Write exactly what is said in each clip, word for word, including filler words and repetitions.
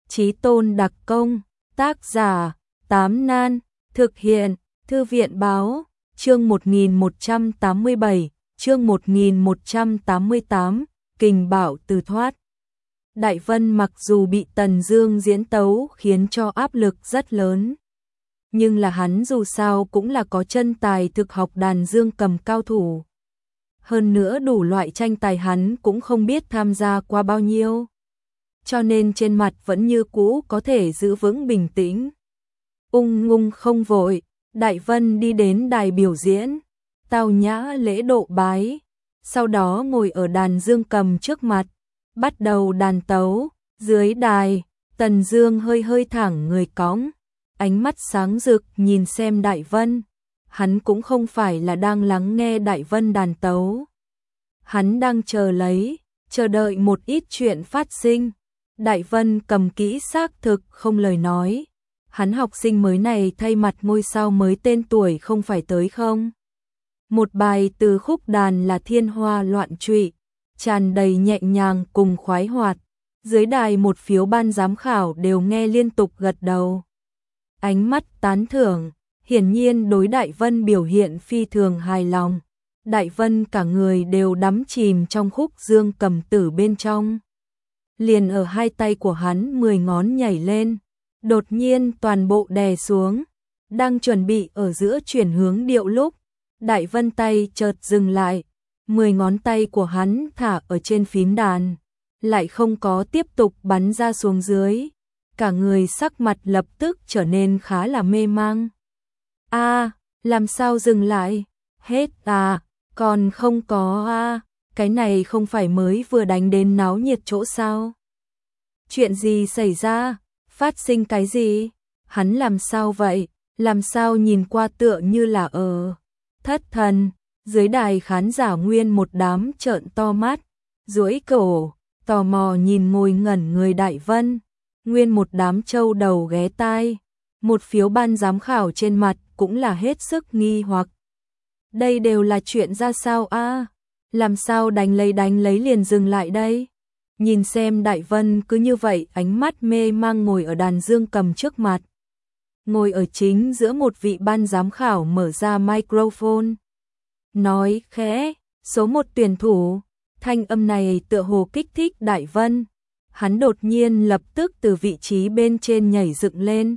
Chí Tôn đặc công, tác giả, Tám Nan, thực hiện, Thư viện báo, chương một nghìn một trăm tám mươi bảy, chương một nghìn một trăm tám mươi tám, kình bảo từ thoát. Đại Vân mặc dù bị Tần Dương diễn tấu khiến cho áp lực rất lớn, nhưng là hắn dù sao cũng là có chân tài thực học đàn dương cầm cao thủ. Hơn nữa đủ loại tranh tài hắn cũng không biết tham gia qua bao nhiêu, cho nên trên mặt vẫn như cũ có thể giữ vững bình tĩnh. Ung ngung không vội, Đại Vân đi đến đài biểu diễn, tao nhã lễ độ bái, sau đó ngồi ở đàn dương cầm trước mặt, bắt đầu đàn tấu. Dưới đài, Tần Dương hơi hơi thẳng người cõng, ánh mắt sáng rực nhìn xem Đại Vân. Hắn cũng không phải là đang lắng nghe Đại Vân đàn tấu, hắn đang chờ lấy, chờ đợi một ít chuyện phát sinh. Đại Vân cầm kỹ xác thực không lời nói, hắn học sinh mới này thay mặt ngôi sao mới tên tuổi không phải tới không. Một bài từ khúc đàn là Thiên Hoa Loạn Trụy, tràn đầy nhẹ nhàng cùng khoái hoạt. Dưới đài một phiếu ban giám khảo đều nghe liên tục gật đầu, ánh mắt tán thưởng, hiển nhiên đối Đại Vân biểu hiện phi thường hài lòng. Đại Vân cả người đều đắm chìm trong khúc dương cầm tử bên trong. Liền ở hai tay của hắn mười ngón nhảy lên, đột nhiên toàn bộ đè xuống, đang chuẩn bị ở giữa chuyển hướng điệu lúc, Đại Vân tay chợt dừng lại, mười ngón tay của hắn thả ở trên phím đàn, lại không có tiếp tục bắn ra xuống dưới, cả người sắc mặt lập tức trở nên khá là mê mang. A, à, làm sao dừng lại? Hết à, còn không có a, à, cái này không phải mới vừa đánh đến náo nhiệt chỗ sao? Chuyện gì xảy ra? Phát sinh cái gì? Hắn làm sao vậy? Làm sao nhìn qua tựa như là ở thất thần? Dưới đài khán giả nguyên một đám trợn to mắt, duỗi cổ, tò mò nhìn ngồi ngẩn người Đại Vân, nguyên một đám trâu đầu ghé tai. Một phiếu ban giám khảo trên mặt cũng là hết sức nghi hoặc. Đây đều là chuyện ra sao a? À? Làm sao đánh lấy đánh lấy liền dừng lại đây? Nhìn xem Đại Vân cứ như vậy ánh mắt mê mang ngồi ở đàn dương cầm trước mặt. Ngồi ở chính giữa một vị ban giám khảo mở ra microphone, nói khẽ, số một tuyển thủ. Thanh âm này tựa hồ kích thích Đại Vân, hắn đột nhiên lập tức từ vị trí bên trên nhảy dựng lên.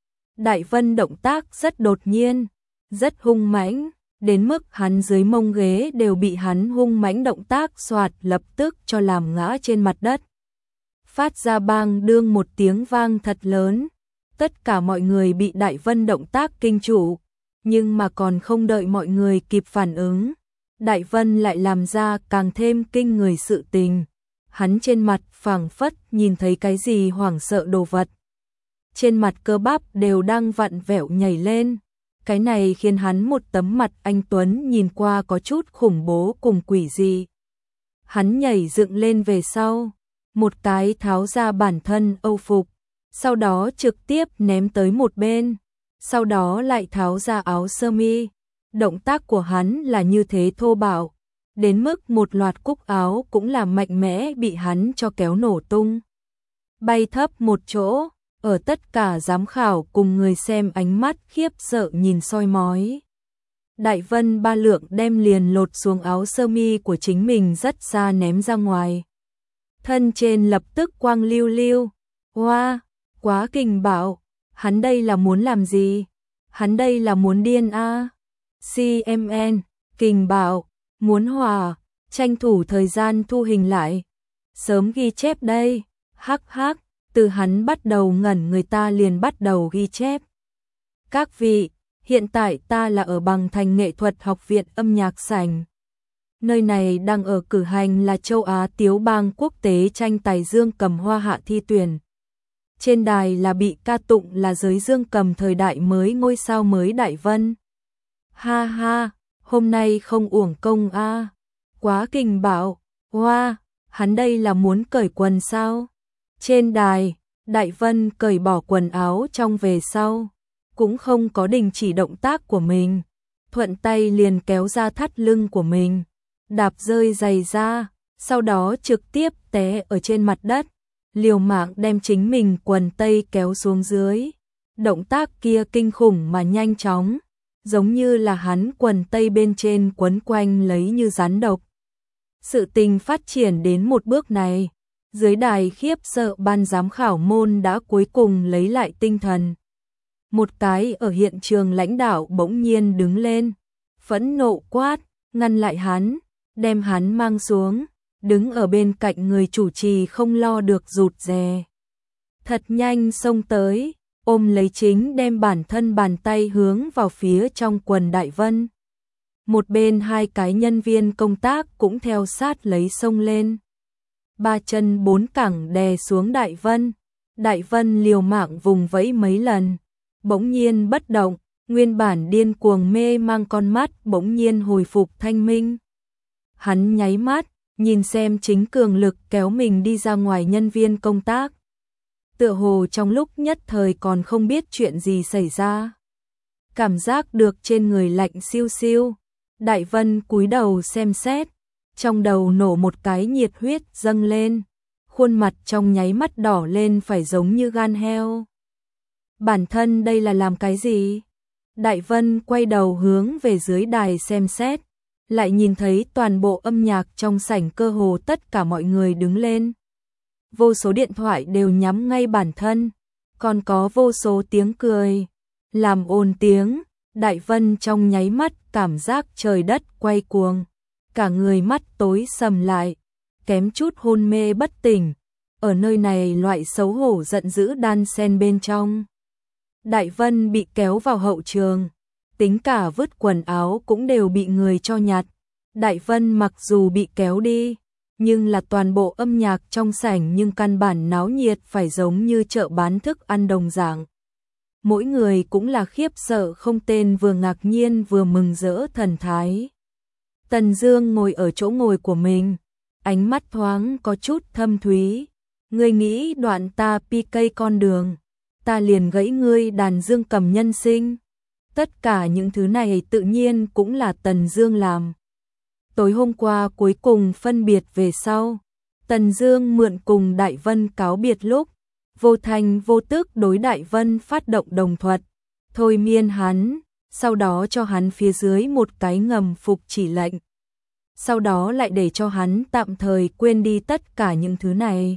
Đại Vân động tác rất đột nhiên, rất hung mãnh, đến mức hắn dưới mông ghế đều bị hắn hung mãnh động tác xoạt lập tức cho làm ngã trên mặt đất. Phát ra bang đương một tiếng vang thật lớn, tất cả mọi người bị Đại Vân động tác kinh trụ, nhưng mà còn không đợi mọi người kịp phản ứng, Đại Vân lại làm ra càng thêm kinh người sự tình. Hắn trên mặt phảng phất nhìn thấy cái gì hoảng sợ đồ vật. Trên mặt cơ bắp đều đang vặn vẹo nhảy lên. Cái này khiến hắn một tấm mặt anh tuấn nhìn qua có chút khủng bố cùng quỷ dị. Hắn nhảy dựng lên về sau, một cái tháo ra bản thân âu phục, sau đó trực tiếp ném tới một bên, sau đó lại tháo ra áo sơ mi. Động tác của hắn là như thế thô bạo, đến mức một loạt cúc áo cũng là mạnh mẽ bị hắn cho kéo nổ tung, bay thấp một chỗ. Ở tất cả giám khảo cùng người xem ánh mắt khiếp sợ nhìn soi mói. Đại Vân ba lượng đem liền lột xuống áo sơ mi của chính mình rất xa ném ra ngoài. Thân trên lập tức quang lưu lưu. Wow, quá kình bạo. Hắn đây là muốn làm gì? Hắn đây là muốn điên a? À? xê em en, kình bạo, muốn hòa, tranh thủ thời gian thu hình lại. Sớm ghi chép đây, hắc hắc. Từ hắn bắt đầu ngẩn người ta liền bắt đầu ghi chép. Các vị, hiện tại ta là ở Bằng Thành Nghệ thuật Học viện Âm nhạc Sảnh. Nơi này đang ở cử hành là châu Á Tiếu bang quốc tế tranh tài dương cầm hoa hạ thi tuyển. Trên đài là bị ca tụng là giới dương cầm thời đại mới ngôi sao mới Đại Vân. Ha ha, hôm nay không uổng công a, à. Quá kình bạo, hoa, wow, hắn đây là muốn cởi quần sao? Trên đài, Đại Vân cởi bỏ quần áo trong về sau, cũng không có đình chỉ động tác của mình, thuận tay liền kéo ra thắt lưng của mình, đạp rơi giày ra, sau đó trực tiếp té ở trên mặt đất, liều mạng đem chính mình quần tây kéo xuống dưới. Động tác kia kinh khủng mà nhanh chóng, giống như là hắn quần tây bên trên quấn quanh lấy như rắn độc. Sự tình phát triển đến một bước này, dưới đài khiếp sợ ban giám khảo môn đã cuối cùng lấy lại tinh thần. Một cái ở hiện trường lãnh đạo bỗng nhiên đứng lên, phẫn nộ quát, ngăn lại hắn, đem hắn mang xuống, đứng ở bên cạnh người chủ trì không lo được rụt rè. Thật nhanh xông tới, ôm lấy chính đem bản thân bàn tay hướng vào phía trong quần Đại Vân. Một bên hai cái nhân viên công tác cũng theo sát lấy xông lên. Ba chân bốn cẳng đè xuống Đại Vân. Đại Vân liều mạng vùng vẫy mấy lần, bỗng nhiên bất động, nguyên bản điên cuồng mê mang con mắt bỗng nhiên hồi phục thanh minh. Hắn nháy mắt, nhìn xem chính cường lực kéo mình đi ra ngoài nhân viên công tác. Tựa hồ trong lúc nhất thời còn không biết chuyện gì xảy ra. Cảm giác được trên người lạnh siêu siêu. Đại Vân cúi đầu xem xét, trong đầu nổ một cái nhiệt huyết dâng lên, khuôn mặt trong nháy mắt đỏ lên phải giống như gan heo. Bản thân đây là làm cái gì? Đại Vân quay đầu hướng về dưới đài xem xét, lại nhìn thấy toàn bộ âm nhạc trong sảnh cơ hồ tất cả mọi người đứng lên. Vô số điện thoại đều nhắm ngay bản thân, còn có vô số tiếng cười, làm ồn tiếng. Đại Vân trong nháy mắt cảm giác trời đất quay cuồng, cả người mắt tối sầm lại, kém chút hôn mê bất tỉnh. Ở nơi này loại xấu hổ giận dữ đan xen bên trong. Đại Vân bị kéo vào hậu trường, tính cả vứt quần áo cũng đều bị người cho nhặt. Đại Vân mặc dù bị kéo đi, nhưng là toàn bộ âm nhạc trong sảnh nhưng căn bản náo nhiệt phải giống như chợ bán thức ăn đồng dạng. Mỗi người cũng là khiếp sợ không tên, vừa ngạc nhiên vừa mừng rỡ thần thái. Tần Dương ngồi ở chỗ ngồi của mình, ánh mắt thoáng có chút thâm thúy. Ngươi nghĩ đoạn ta pê ca con đường, ta liền gãy ngươi đàn dương cầm nhân sinh. Tất cả những thứ này tự nhiên cũng là Tần Dương làm. Tối hôm qua cuối cùng phân biệt về sau, Tần Dương mượn cùng Đại Vân cáo biệt lúc, vô thành vô tức đối Đại Vân phát động đồng thuật, thôi miên hắn, sau đó cho hắn phía dưới một cái ngầm phục chỉ lệnh. Sau đó lại để cho hắn tạm thời quên đi tất cả những thứ này.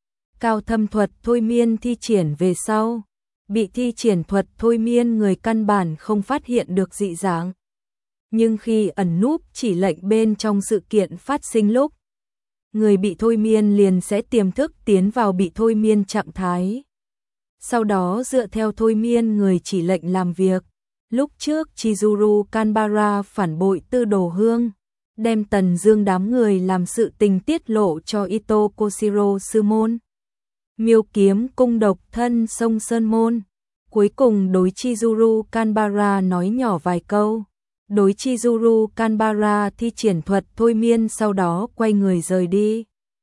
Cao thâm thuật thôi miên thi triển về sau, bị thi triển thuật thôi miên người căn bản không phát hiện được dị dạng. Nhưng khi ẩn núp chỉ lệnh bên trong sự kiện phát sinh lúc, người bị thôi miên liền sẽ tiềm thức tiến vào bị thôi miên trạng thái. Sau đó dựa theo thôi miên người chỉ lệnh làm việc. Lúc trước Chizuru Kanbara phản bội Tư Đồ Hương, đem Tần Dương đám người làm sự tình tiết lộ cho Ito Koshiro sư môn. Miêu kiếm cung độc thân sông Sơn môn, cuối cùng đối Chizuru Kanbara nói nhỏ vài câu. Đối Chizuru Kanbara thi triển thuật thôi miên, sau đó quay người rời đi.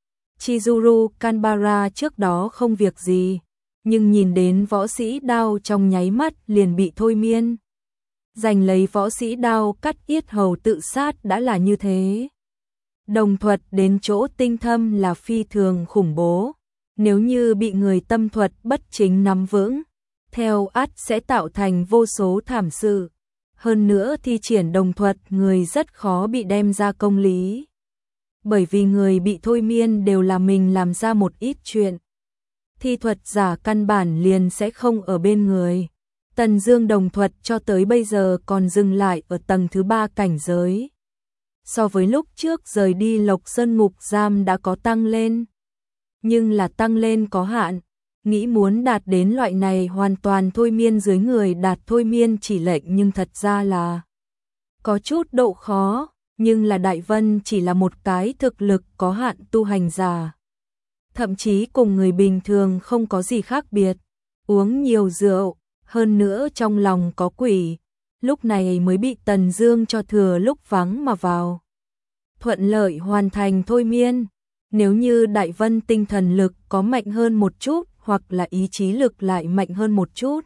Chizuru Kanbara trước đó không việc gì, nhưng nhìn đến võ sĩ đao trong nháy mắt liền bị thôi miên. Giành lấy võ sĩ đao cắt yết hầu tự sát đã là như thế. Đồng thuật đến chỗ tinh thâm là phi thường khủng bố. Nếu như bị người tâm thuật bất chính nắm vững, theo ắt sẽ tạo thành vô số thảm sự. Hơn nữa thi triển đồng thuật người rất khó bị đem ra công lý. Bởi vì người bị thôi miên đều là mình làm ra một ít chuyện. Thi thuật giả căn bản liền sẽ không ở bên người. Tần Dương đồng thuật cho tới bây giờ còn dừng lại ở tầng thứ ba cảnh giới. So với lúc trước rời đi Lộc Sơn ngục giam đã có tăng lên. Nhưng là tăng lên có hạn. Nghĩ muốn đạt đến loại này hoàn toàn thôi miên dưới người đạt thôi miên chỉ lệnh nhưng thật ra là có chút độ khó, nhưng là Đại Vân chỉ là một cái thực lực có hạn tu hành giả. Thậm chí cùng người bình thường không có gì khác biệt, uống nhiều rượu, hơn nữa trong lòng có quỷ, lúc này mới bị Tần Dương cho thừa lúc vắng mà vào. Thuận lợi hoàn thành thôi miên, nếu như Đại Vân tinh thần lực có mạnh hơn một chút, hoặc là ý chí lực lại mạnh hơn một chút,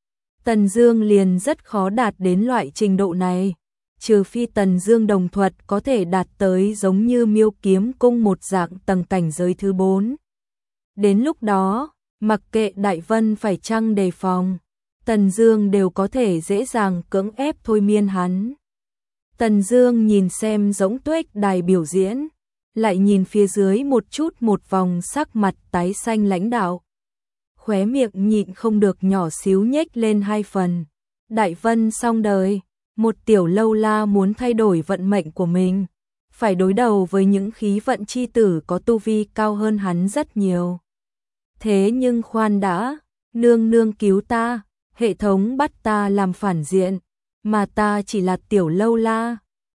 Tần Dương liền rất khó đạt đến loại trình độ này, trừ phi Tần Dương đồng thuật có thể đạt tới giống như Miêu kiếm cung một dạng tầng cảnh giới thứ bốn. Đến lúc đó, mặc kệ Đại Vân phải chăng đề phòng, Tần Dương đều có thể dễ dàng cưỡng ép thôi miên hắn. Tần Dương nhìn xem Giống Tuếch đài biểu diễn, lại nhìn phía dưới một chút một vòng sắc mặt tái xanh lãnh đạo. Khóe miệng nhịn không được nhỏ xíu nhếch lên hai phần. Đại Vân xong đời, một tiểu lâu la muốn thay đổi vận mệnh của mình, phải đối đầu với những khí vận chi tử có tu vi cao hơn hắn rất nhiều. Thế nhưng khoan đã, nương nương cứu ta, hệ thống bắt ta làm phản diện, mà ta chỉ là tiểu lâu la.